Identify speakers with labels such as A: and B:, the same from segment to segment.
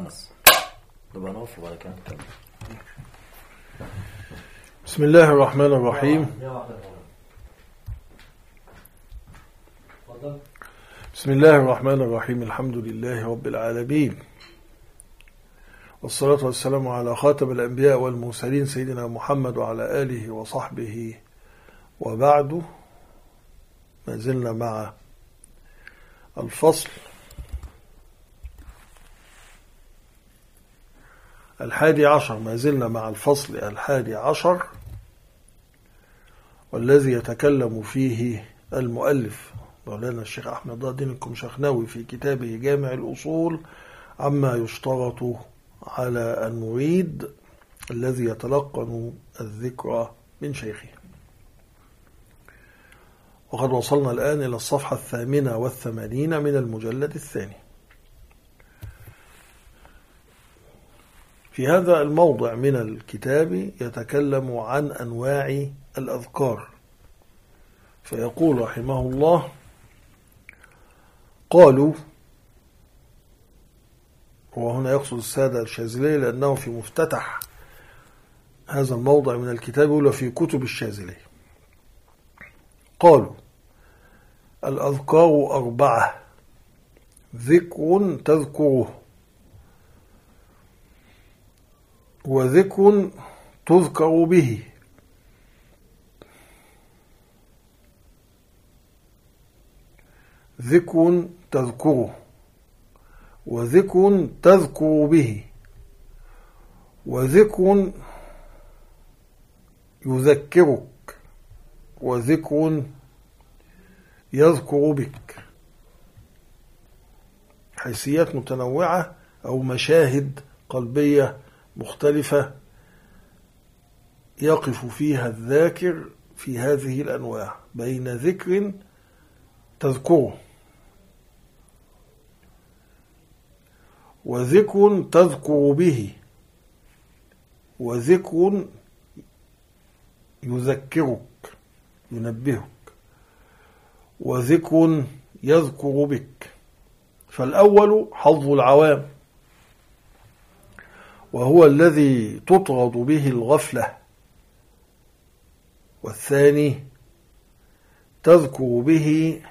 A: أنس نبقى نقف وبعد كده نكمل.
B: بسم الله الرحمن الرحيم. بسم الله الرحمن الرحيم. الحمد لله رب العالمين، والصلاة والسلام على خاتم الأنبياء والمرسلين سيدنا محمد وعلى آله وصحبه وبعد. ما زلنا مع الفصل 11. ما زلنا مع الفصل 11 والذي يتكلم فيه المؤلف مولانا الشيخ أحمد ضياء الدين الكمشخناوي في كتابه جامع الأصول عما يشترط على المريد الذي يتلقن الذكر من شيخه. وقد وصلنا الآن إلى الصفحة 88 من المجلد الثاني. في هذا الموضع من الكتاب يتكلم عن أنواع الأذكار، فيقول رحمه الله: قالوا، وهنا يقصد السادة الشاذلية لأنه في مفتتح هذا الموضع من الكتاب ولا في كتب الشاذلية. قالوا: الأذكار 4: ذكر تذكره، وذكر تذكر به، ذكر تذكره، وذكر تذكر به، وذكر يذكرك، وذكر يذكر بك. حيثيات متنوعة أو مشاهد قلبية مختلفة يقف فيها الذاكر في هذه الأنواع بين ذكر تذكره، وذكر تذكر به، وذكر يذكرك ينبهك، وذكر يذكر بك. فالأول حظ العوام، وهو الذي تطرد به الغفلة، والثاني تذكر به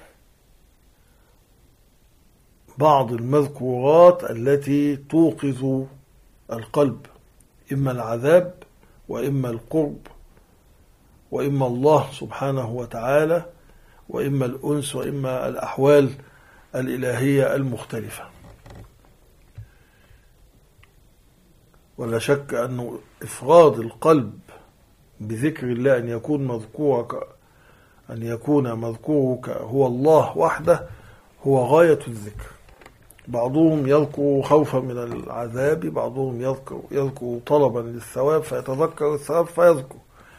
B: بعض المذكورات التي توقظ القلب، إما العذاب وإما القرب وإما الله سبحانه وتعالى وإما الأنس وإما الأحوال الإلهية المختلفة. ولا شك أن إفراد القلب بذكر الله، أن يكون مذكورك هو الله وحده، هو غاية الذكر. بعضهم يذكر خوفا من العذاب، بعضهم يذكر طلبا للثواب فيتذكر الثواب فيذكر،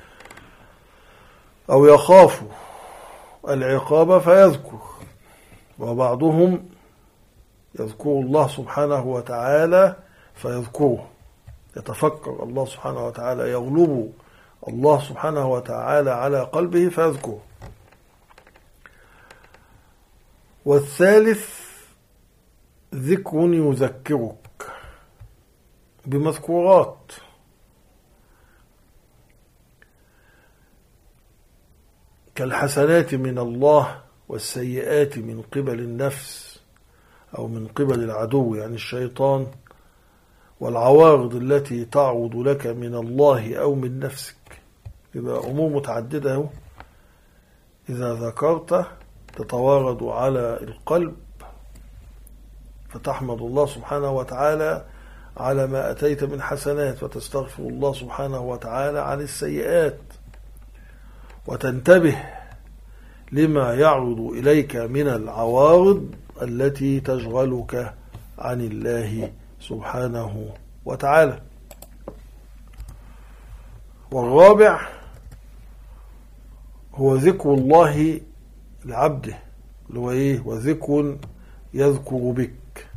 B: أو يخاف العقاب فيذكر، وبعضهم يذكر الله سبحانه وتعالى فيذكره، يتفكر الله سبحانه وتعالى، يغلب الله سبحانه وتعالى على قلبه فيذكره. والثالث ذكر يذكرك بمذكورات، كالحسنات من الله والسيئات من قبل النفس أو من قبل العدو يعني الشيطان، والعوارض التي تعرض لك من الله أو من نفسك. يبقى أمور متعددة إذا ذكرت تتوارد على القلب، فتحمد الله سبحانه وتعالى على ما أتيت من حسنات، وتستغفر الله سبحانه وتعالى عن السيئات، وتنتبه لما يعرض إليك من العوارض التي تشغلك عن الله سبحانه وتعالى. والرابع هو ذكر الله لعبده، اللي هو إيه؟ وذكر يذكر بك.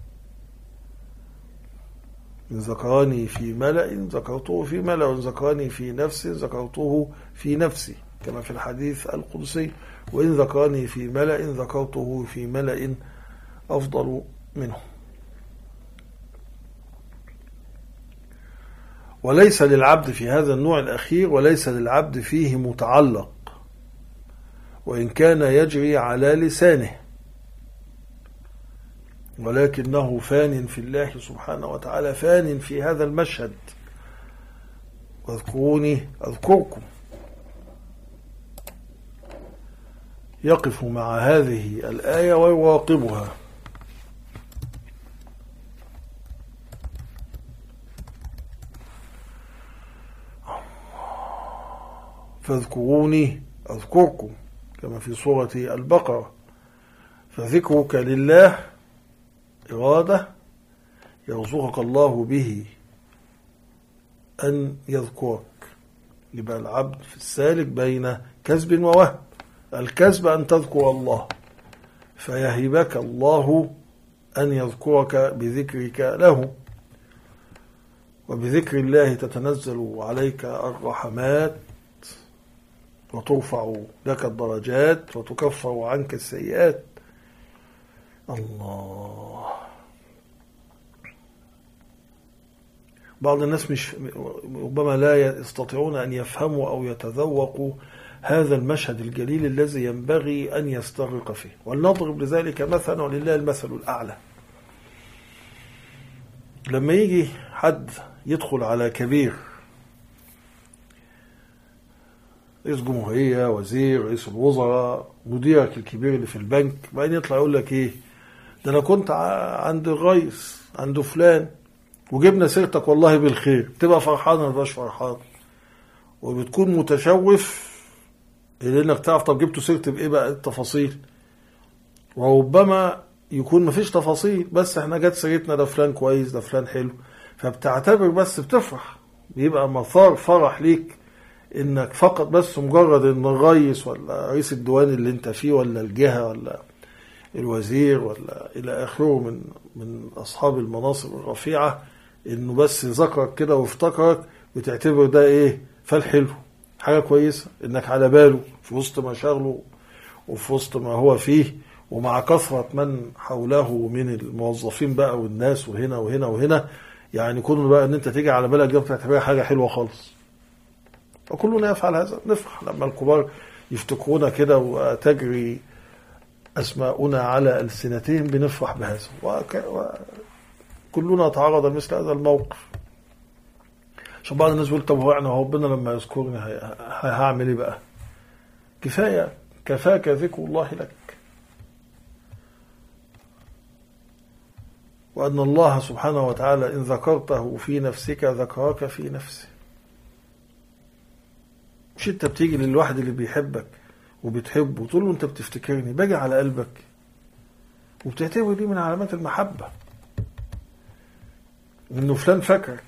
B: إن ذكرني في ملأ ذكرته في ملأ، وإن ذكرني في نفس ذكرته في نفسي، كما في الحديث القدسي: وإن ذكرني في ملأ ذكرته في ملأ أفضل منه. وليس للعبد في هذا النوع الأخير، وليس للعبد فيه متعلق وإن كان يجري على لسانه، ولكنه فان في الله سبحانه وتعالى، فان في هذا المشهد. واذكروني أذكركم. يقف مع هذه الآية ويراقبها. فاذكروني أذكركم كما في سورة البقرة. فذكرك لله إرادة يرزقك الله به أن يذكرك. يبقى العبد في السالك بين كسب ووهب. الكسب أن تذكر الله، فيهبك الله أن يذكرك بذكرك له، وبذكر الله تتنزل عليك الرحمات وترفع لك الدرجات وتكفر عنك السيئات. الله. بعض الناس ربما لا يستطيعون أن يفهموا أو يتذوقوا هذا المشهد الجليل الذي ينبغي أن يستغرق فيه. ولنضرب لذلك مثلا، ولله المثل الأعلى. لما يجي حد يدخل على كبير، رئيس جمهورية، وزير، رئيس الوزراء، مديرك الكبير اللي في البنك، بعدين يطلع يقول لك ايه ده انا كنت عند الرئيس، عند فلان، وجبنا سيرتك والله بالخير، تبقى فرحان ولا مش فرحان؟ وبتكون متشوف لانك تعرف طب جبتوا سيرتي بايه بقى التفاصيل. وربما يكون مفيش تفاصيل، بس احنا جت سيرتنا ده فلان كويس، ده فلان حلو، فبتعتبر بس بتفرح، بيبقى مثار فرح ليك انك فقط بس مجرد ان الرئيس ولا رئيس الديوان اللي انت فيه ولا الجهة ولا الوزير ولا الى اخره من اصحاب المناصب الرفيعة، انه بس ذكرك كده وافتكرك، بتعتبر ده ايه؟ فالحلو، حاجة كويسة انك على باله في وسط مشاغله وفي وسط ما هو فيه، ومع كثرة من حوله من الموظفين بقى والناس وهنا وهنا وهنا، يعني كله بقى ان انت تيجي على بالك ده بتعتبرها حاجة حلوة خالص. وكلنا يفعل هذا، نفرح لما الكبار يفتكرونا كده وتجري أسماؤنا على ألسنتهم، بنفرح بهذا. وكلنا تعرض لمثل هذا الموقف. عشان بعض الناس يقول طب هو يعني ربنا لما يذكرني هعمل ايه بقى؟ كفاية، كفاك ذكر الله لك، وأن الله سبحانه وتعالى إن ذكرته في نفسك ذكرك في نفسه. مش انت بتيجي للواحد اللي بيحبك وبتحبه وتقول له انت بتفتكرني، باجي على قلبك، وبتعتبر دي من علامات المحبة، انه فلان فاكرك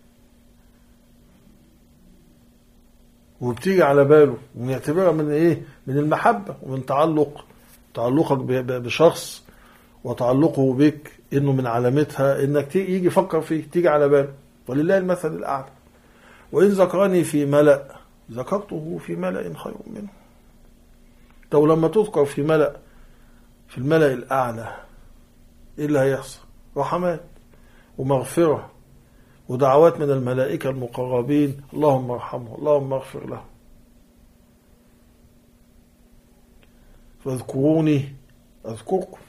B: وبتيجي على باله، ونعتبرها من ايه؟ من المحبة ومن تعلقك بشخص وتعلقه بك، انه من علامتها انك يجي يفكر فيك، تيجي على باله. ولله المثل الأعلى. وإن ذكرني في ملأ ذكرته في ملأ خير منه. طب لما تذكر في الملأ الأعلى، إيه اللي هيحصل؟ رحمات ومغفرة ودعوات من الملائكة المقربين، اللهم ارحمه، اللهم اغفر له. فاذكروني أذكركم.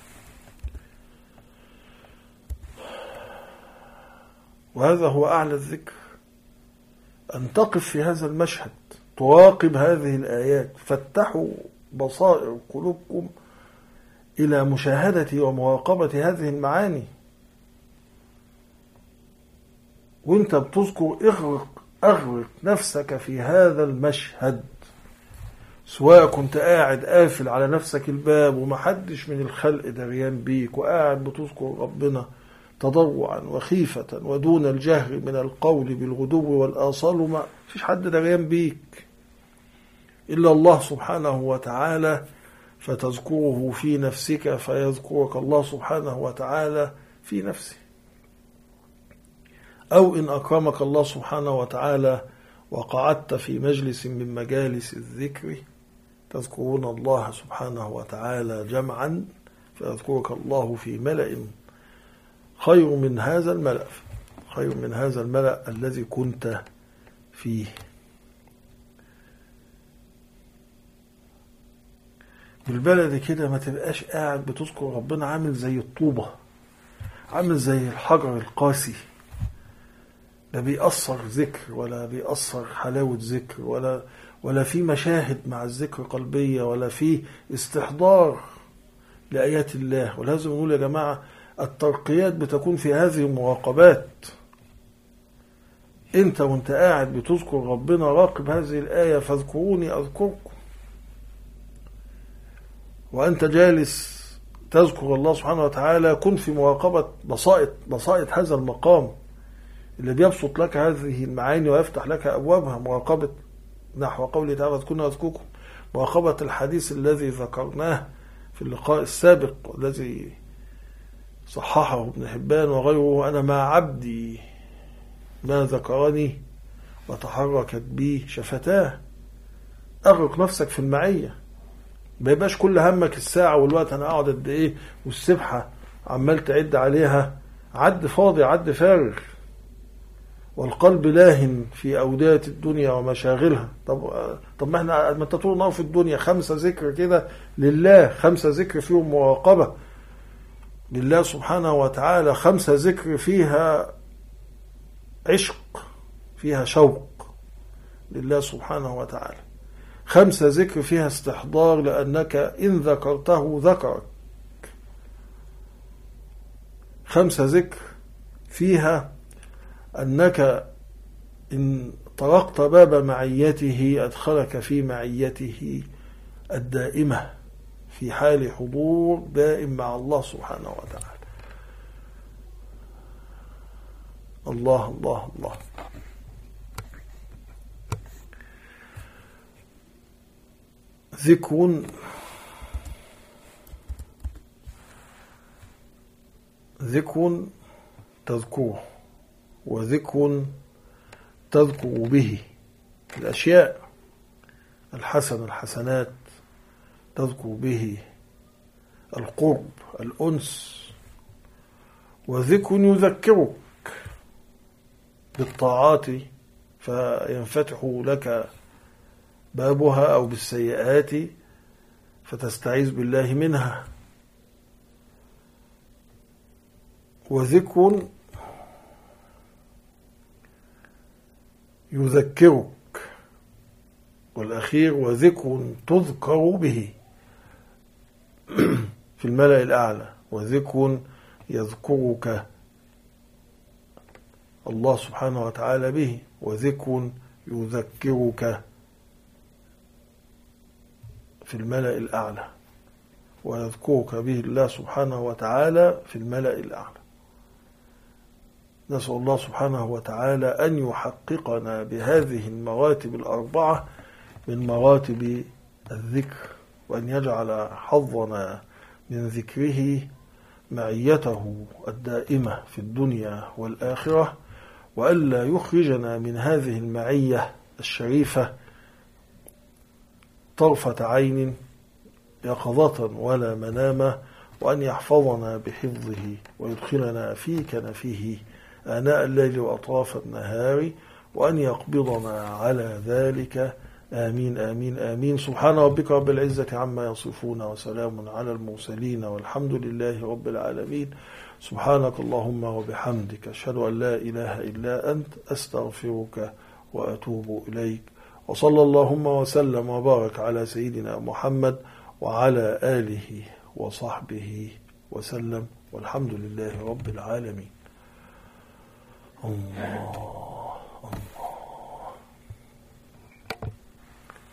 B: وهذا هو أعلى الذكر، أن تقف في هذا المشهد، تراقب هذه الآيات. فتحوا بصائر قلوبكم إلى مشاهدة ومراقبة هذه المعاني. وانت بتذكر اغرق نفسك في هذا المشهد، سواء كنت قاعد قافل على نفسك الباب ومحدش من الخلق دريان بيك، وقاعد بتذكر ربنا تضرعا وخيفة ودون الجهر من القول بالغدو والآصال، وما فيش حد دريان بيك إلا الله سبحانه وتعالى، فتذكره في نفسك فيذكرك الله سبحانه وتعالى في نفسه. أو إن أكرمك الله سبحانه وتعالى وقعدت في مجلس من مجالس الذكر، تذكرون الله سبحانه وتعالى جمعا، فيذكرك الله في ملأ خير من هذا الملأ، خير من هذا الملأ الذي كنت فيه. بالبلد كده ما تبقاش قاعد بتذكر ربنا عامل زي الطوبة، عامل زي الحجر القاسي، لا بيأثر ذكر ولا بيأثر حلاوة ذكر ولا في مشاهد مع الذكر قلبية ولا في استحضار لآيات الله. ولازم نقول يا جماعة الترقيات بتكون في هذه المراقبات. انت وانت قاعد بتذكر ربنا راقب هذه الآية فاذكروني أذكركم، وأنت جالس تذكر الله سبحانه وتعالى كن في مراقبة بسائط هذا المقام اللي بيبسط لك هذه المعاني ويفتح لك أبوابها. مراقبة نحو قوله تعالى اذكروني أذكركم، مراقبة الحديث الذي ذكرناه في اللقاء السابق والذي صححه ابن حبان وغيره: أنا مع عبدي ما ذكرني وتحركت بي شفتاه. أغرق نفسك في المعية، ما يبقاش كل همك الساعة والوقت أنا أقعد قد إيه والسبحة عمال تعد عليها، عد فاضي عد فارغ، والقلب لاهن في أودية الدنيا ومشاغلها. طب ما احنا ما انت طول النهار في الدنيا 5 ذكر كده لله، 5 ذكر فيهم مراقبة لله سبحانه وتعالى، 5 ذكر فيها عشق، فيها شوق لله سبحانه وتعالى، 5 ذكر فيها استحضار لأنك إن ذكرته ذكرك، 5 ذكر فيها أنك إن طرقت باب معيته أدخلك في معيته الدائمة في حال حضور دائم مع الله سبحانه وتعالى. الله الله الله. ذكر تذكره، وذكر تذكر به الأشياء الحسن الحسنات، تذكر به القرب الأنس، وذكر يذكرك بالطاعات فينفتح لك بابها أو بالسيئات فتستعيذ بالله منها، وذكر يذكرك، والأخير وذكر تذكر به في الملأ الأعلى، وذكر يذكرك الله سبحانه وتعالى به، وذكر يذكرك في الملأ الأعلى، ويذكرك به الله سبحانه وتعالى في الملأ الأعلى. نسأل الله سبحانه وتعالى أن يحققنا بهذه المراتب الأربعة من مراتب الذكر، وأن يجعل حظنا من ذكره معيته الدائمة في الدنيا والآخرة، وألا يخرجنا من هذه المعية الشريفة طرفة عين يقظة ولا منامة، وأن يحفظنا بحفظه ويدخلنا في كنفه آناء الليل وأطراف النهار، وأن يقبضنا على ذلك. آمين آمين آمين. سبحان ربك رب العزة عما يصفون، وسلام على المرسلين، والحمد لله رب العالمين. سبحانك اللهم وبحمدك، أشهد أن لا إله إلا أنت، أستغفرك وأتوب إليك. وصلى اللهم وسلم وبارك على سيدنا محمد وعلى آله وصحبه وسلم، والحمد لله رب العالمين. الله.